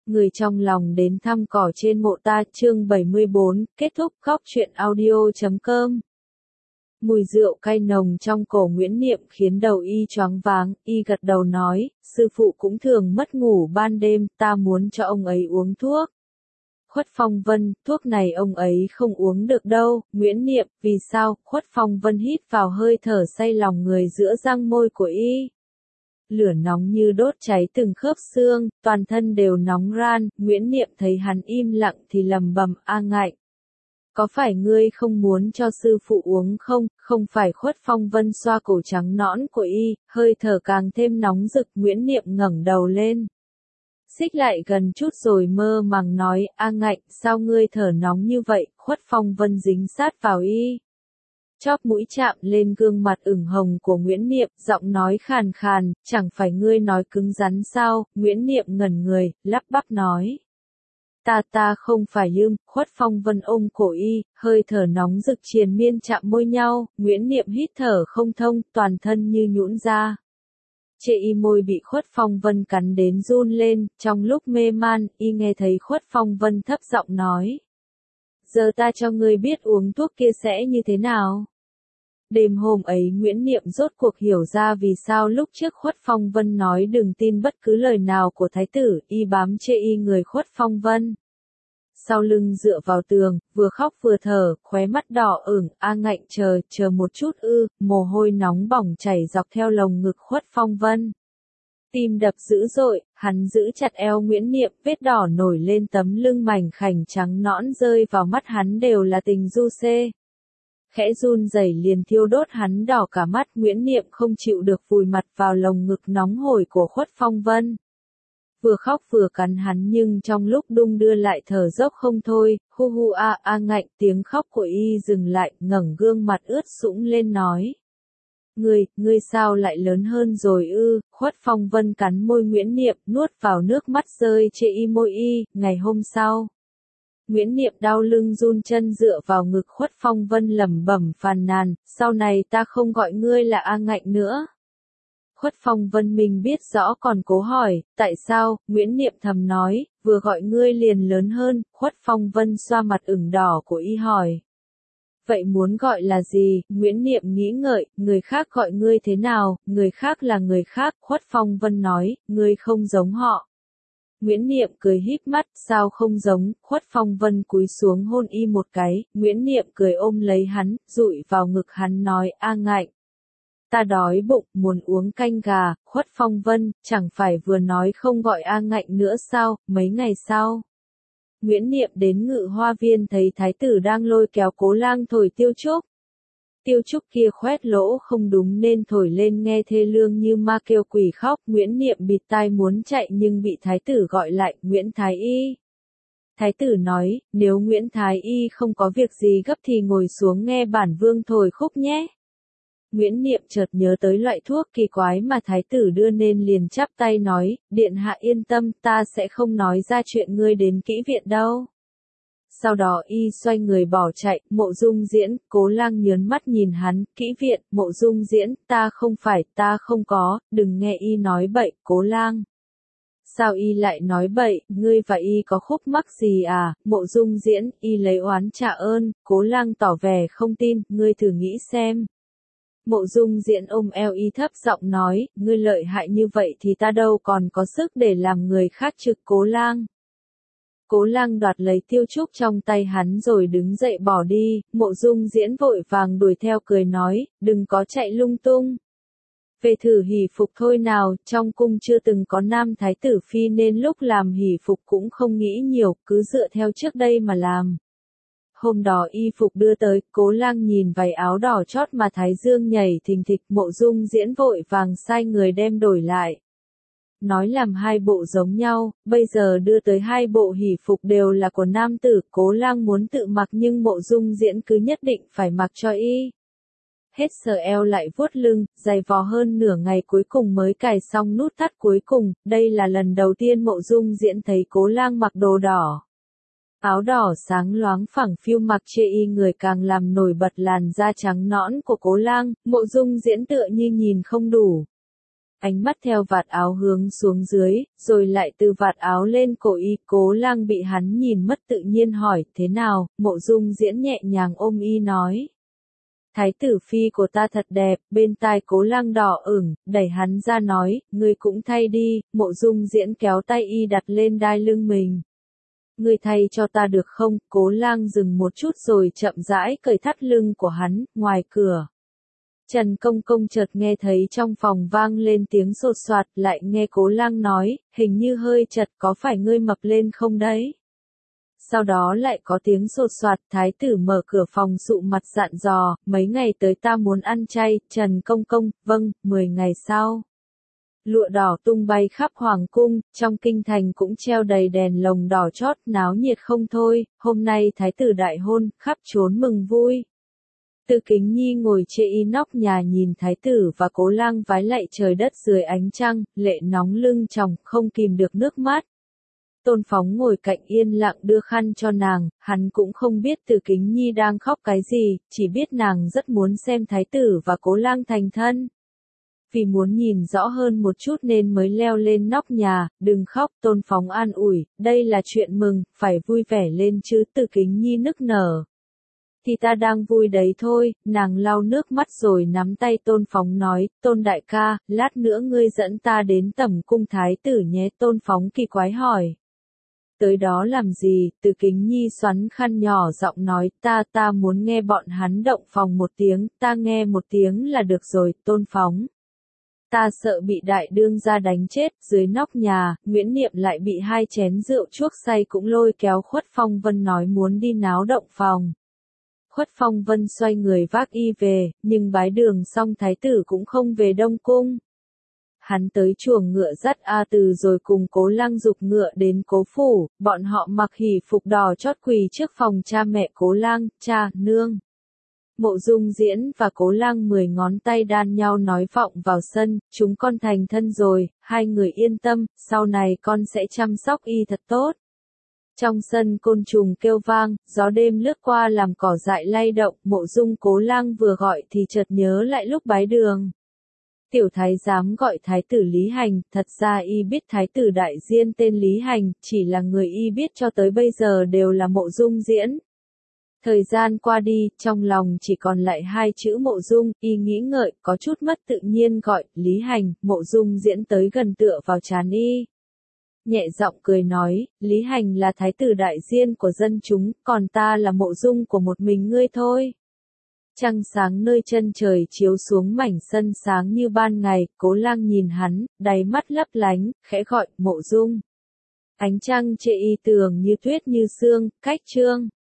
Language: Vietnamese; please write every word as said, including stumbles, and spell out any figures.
Người trong lòng đến thăm cỏ trên mộ ta, chương bảy mươi bốn, kết thúc. Góc truyện audio chấm com. Mùi rượu cay nồng trong cổ Nguyễn Niệm khiến đầu y choáng váng, y gật đầu nói, sư phụ cũng thường mất ngủ ban đêm, ta muốn cho ông ấy uống thuốc. Khuất Phong Vân, thuốc này ông ấy không uống được đâu. Nguyễn Niệm, vì sao? Khuất Phong Vân hít vào hơi thở say lòng người giữa răng môi của y. Lửa nóng như đốt cháy từng khớp xương, toàn thân đều nóng ran. Nguyễn Niệm thấy hắn im lặng thì lầm bầm, a Ngạnh. Có phải ngươi không muốn cho sư phụ uống không? Không phải. Khuất Phong Vân xoa cổ trắng nõn của y, hơi thở càng thêm nóng rực. Nguyễn Niệm ngẩng đầu lên. Xích lại gần chút rồi mơ màng nói, a Ngạnh, sao ngươi thở nóng như vậy? Khuất Phong Vân dính sát vào y. Chóp mũi chạm lên gương mặt ửng hồng của Nguyễn Niệm, giọng nói khàn khàn, chẳng phải ngươi nói cứng rắn sao? Nguyễn Niệm ngẩn người, lắp bắp nói. Ta ta không phải Yêm. Khuất Phong Vân ôm cổ y, hơi thở nóng rực triền miên chạm môi nhau. Nguyễn Niệm hít thở không thông, toàn thân như nhũn ra. Chệ y môi bị Khuất Phong Vân cắn đến run lên, trong lúc mê man, y nghe thấy Khuất Phong Vân thấp giọng nói. Giờ ta cho ngươi biết uống thuốc kia sẽ như thế nào. Đêm hôm ấy Nguyễn Niệm rốt cuộc hiểu ra vì sao lúc trước Khuất Phong Vân nói đừng tin bất cứ lời nào của thái tử, y bám chê y người Khuất Phong Vân. Sau lưng dựa vào tường, vừa khóc vừa thở, khóe mắt đỏ ửng, a Ngạnh chờ, chờ một chút ư, mồ hôi nóng bỏng chảy dọc theo lồng ngực Khuất Phong Vân. Tim đập dữ dội, hắn giữ chặt eo Nguyễn Niệm, vết đỏ nổi lên tấm lưng mảnh khảnh trắng nõn rơi vào mắt hắn đều là tình du xê. Khẽ run rẩy liền thiêu đốt hắn đỏ cả mắt. Nguyễn Niệm không chịu được vùi mặt vào lồng ngực nóng hổi của Khuất Phong Vân. Vừa khóc vừa cắn hắn nhưng trong lúc đung đưa lại thở dốc không thôi, hu hu a a Ngạnh, tiếng khóc của y dừng lại, ngẩng gương mặt ướt sũng lên nói. Ngươi, ngươi sao lại lớn hơn rồi ư? Khuất Phong Vân cắn môi Nguyễn Niệm, nuốt vào nước mắt rơi chê y môi y. Ngày hôm sau, Nguyễn Niệm đau lưng run chân dựa vào ngực Khuất Phong Vân lẩm bẩm phàn nàn, sau này ta không gọi ngươi là a Ngạnh nữa. Khuất Phong Vân mình biết rõ còn cố hỏi, tại sao? Nguyễn Niệm thầm nói, vừa gọi ngươi liền lớn hơn. Khuất Phong Vân xoa mặt ửng đỏ của y hỏi. Vậy muốn gọi là gì? Nguyễn Niệm nghĩ ngợi, người khác gọi ngươi thế nào? Người khác là người khác. Khuất Phong Vân nói, ngươi không giống họ. Nguyễn Niệm cười híp mắt, sao không giống? Khuất Phong Vân cúi xuống hôn y một cái. Nguyễn Niệm cười ôm lấy hắn, dụi vào ngực hắn nói, a Ngạnh. Ta đói bụng, muốn uống canh gà. Khuất Phong Vân, chẳng phải vừa nói không gọi a Ngạnh nữa sao? Mấy ngày sau, Nguyễn Niệm đến Ngự Hoa Viên thấy thái tử đang lôi kéo Cố Lang thổi tiêu trúc. Tiêu trúc kia khoét lỗ không đúng nên thổi lên nghe thê lương như ma kêu quỷ khóc. Nguyễn Niệm bịt tai muốn chạy nhưng bị thái tử gọi lại, Nguyễn Thái Y. Thái tử nói, nếu Nguyễn Thái Y không có việc gì gấp thì ngồi xuống nghe bản vương thổi khúc nhé. Nguyễn Niệm chợt nhớ tới loại thuốc kỳ quái mà thái tử đưa nên liền chắp tay nói, điện hạ yên tâm, ta sẽ không nói ra chuyện ngươi đến kỹ viện đâu. Sau đó y xoay người bỏ chạy. Mộ Dung Diễn, Cố Lang nhớn mắt nhìn hắn, kỹ viện. Mộ Dung Diễn, ta không phải, ta không có, đừng nghe y nói bậy. Cố Lang, sao y lại nói bậy? Ngươi và y có khúc mắc gì à? Mộ Dung Diễn, y lấy oán trả ơn. Cố Lang tỏ vẻ không tin, ngươi thử nghĩ xem. Mộ Dung Diễn ôm eo y thấp giọng nói, ngươi lợi hại như vậy thì ta đâu còn có sức để làm người khác trực. Cố Lang. Cố Lang đoạt lấy tiêu trúc trong tay hắn rồi đứng dậy bỏ đi. Mộ Dung Diễn vội vàng đuổi theo cười nói, đừng có chạy lung tung. Về thử hỷ phục thôi nào, trong cung chưa từng có nam thái tử phi nên lúc làm hỷ phục cũng không nghĩ nhiều, cứ dựa theo trước đây mà làm. Hôm đó y phục đưa tới, Cố Lang nhìn váy áo đỏ chót mà thái dương nhảy thình thịch. Mộ Dung Diễn vội vàng sai người đem đổi lại. Nói làm hai bộ giống nhau, bây giờ đưa tới hai bộ hỷ phục đều là của nam tử. Cố Lang muốn tự mặc nhưng Mộ Dung Diễn cứ nhất định phải mặc cho y. Hết sờ eo lại vuốt lưng, giày vò hơn nửa ngày cuối cùng mới cài xong nút thắt cuối cùng. Đây là lần đầu tiên Mộ Dung Diễn thấy Cố Lang mặc đồ đỏ. Áo đỏ sáng loáng phẳng phiu mặc chê y người càng làm nổi bật làn da trắng nõn của Cố Lang. Mộ Dung Diễn tựa như nhìn không đủ. Ánh mắt theo vạt áo hướng xuống dưới, rồi lại từ vạt áo lên cổ y. Cố Lang bị hắn nhìn mất tự nhiên hỏi, thế nào? Mộ Dung Diễn nhẹ nhàng ôm y nói. Thái tử phi của ta thật đẹp. Bên tai Cố Lang đỏ ửng, đẩy hắn ra nói, ngươi cũng thay đi. Mộ Dung Diễn kéo tay y đặt lên đai lưng mình. Ngươi thay cho ta được không? Cố Lang dừng một chút rồi chậm rãi cởi thắt lưng của hắn. Ngoài cửa, Trần Công Công chợt nghe thấy trong phòng vang lên tiếng sột soạt, lại nghe Cố Lang nói, hình như hơi chật, có phải ngươi mập lên không đấy? Sau đó lại có tiếng sột soạt, thái tử mở cửa phòng sụ mặt dặn dò, mấy ngày tới ta muốn ăn chay. Trần Công Công, vâng. Mười ngày sau, lụa đỏ tung bay khắp hoàng cung, trong kinh thành cũng treo đầy đèn lồng đỏ chót, náo nhiệt không thôi. Hôm nay thái tử đại hôn, khắp trốn mừng vui. Từ Kính Nhi ngồi trên y nóc nhà nhìn thái tử và Cố Lang vái lạy trời đất dưới ánh trăng, lệ nóng lưng tròng, không kìm được nước mắt. Tôn Phóng ngồi cạnh yên lặng đưa khăn cho nàng, hắn cũng không biết Từ Kính Nhi đang khóc cái gì, chỉ biết nàng rất muốn xem thái tử và Cố Lang thành thân. Vì muốn nhìn rõ hơn một chút nên mới leo lên nóc nhà. Đừng khóc, Tôn Phóng an ủi, đây là chuyện mừng, phải vui vẻ lên chứ. Từ Kính Nhi nức nở. Thì ta đang vui đấy thôi. Nàng lau nước mắt rồi nắm tay Tôn Phóng nói, Tôn đại ca, lát nữa ngươi dẫn ta đến tẩm cung thái tử nhé. Tôn Phóng kỳ quái hỏi. Tới đó làm gì? Từ Kính Nhi xoắn khăn nhỏ giọng nói, ta ta muốn nghe bọn hắn động phòng một tiếng, ta nghe một tiếng là được rồi. Tôn Phóng, ta sợ bị đại đương gia đánh chết. Dưới nóc nhà, Nguyễn Niệm lại bị hai chén rượu chuốc say cũng lôi kéo Khuất Phong Vân nói muốn đi náo động phòng. Khuất Phong Vân xoay người vác y về, nhưng bái đường xong thái tử cũng không về Đông Cung. Hắn tới chuồng ngựa dắt A Từ rồi cùng Cố Lang giục ngựa đến Cố phủ. Bọn họ mặc hỉ phục đỏ chót quỳ trước phòng cha mẹ Cố Lang, cha, nương. Mộ Dung Diễn và Cố Lang mười ngón tay đan nhau nói vọng vào sân, chúng con thành thân rồi, hai người yên tâm, sau này con sẽ chăm sóc y thật tốt. Trong sân côn trùng kêu vang, gió đêm lướt qua làm cỏ dại lay động. Mộ Dung Cố Lang vừa gọi thì chợt nhớ lại lúc bái đường. Tiểu thái giám gọi thái tử Lý Hành, thật ra y biết thái tử đại diên tên Lý Hành, chỉ là người y biết cho tới bây giờ đều là Mộ Dung Diễn. Thời gian qua đi, trong lòng chỉ còn lại hai chữ Mộ Dung, y nghĩ ngợi, có chút mất tự nhiên gọi, Lý Hành. Mộ Dung Diễn tới gần tựa vào trán y. Nhẹ giọng cười nói, Lý Hành là thái tử đại diên của dân chúng, còn ta là Mộ Dung của một mình ngươi thôi. Trăng sáng nơi chân trời chiếu xuống mảnh sân sáng như ban ngày. Cố Lang nhìn hắn, đáy mắt lấp lánh, khẽ gọi, Mộ Dung. Ánh trăng chệ y tường như tuyết như sương, cách trương.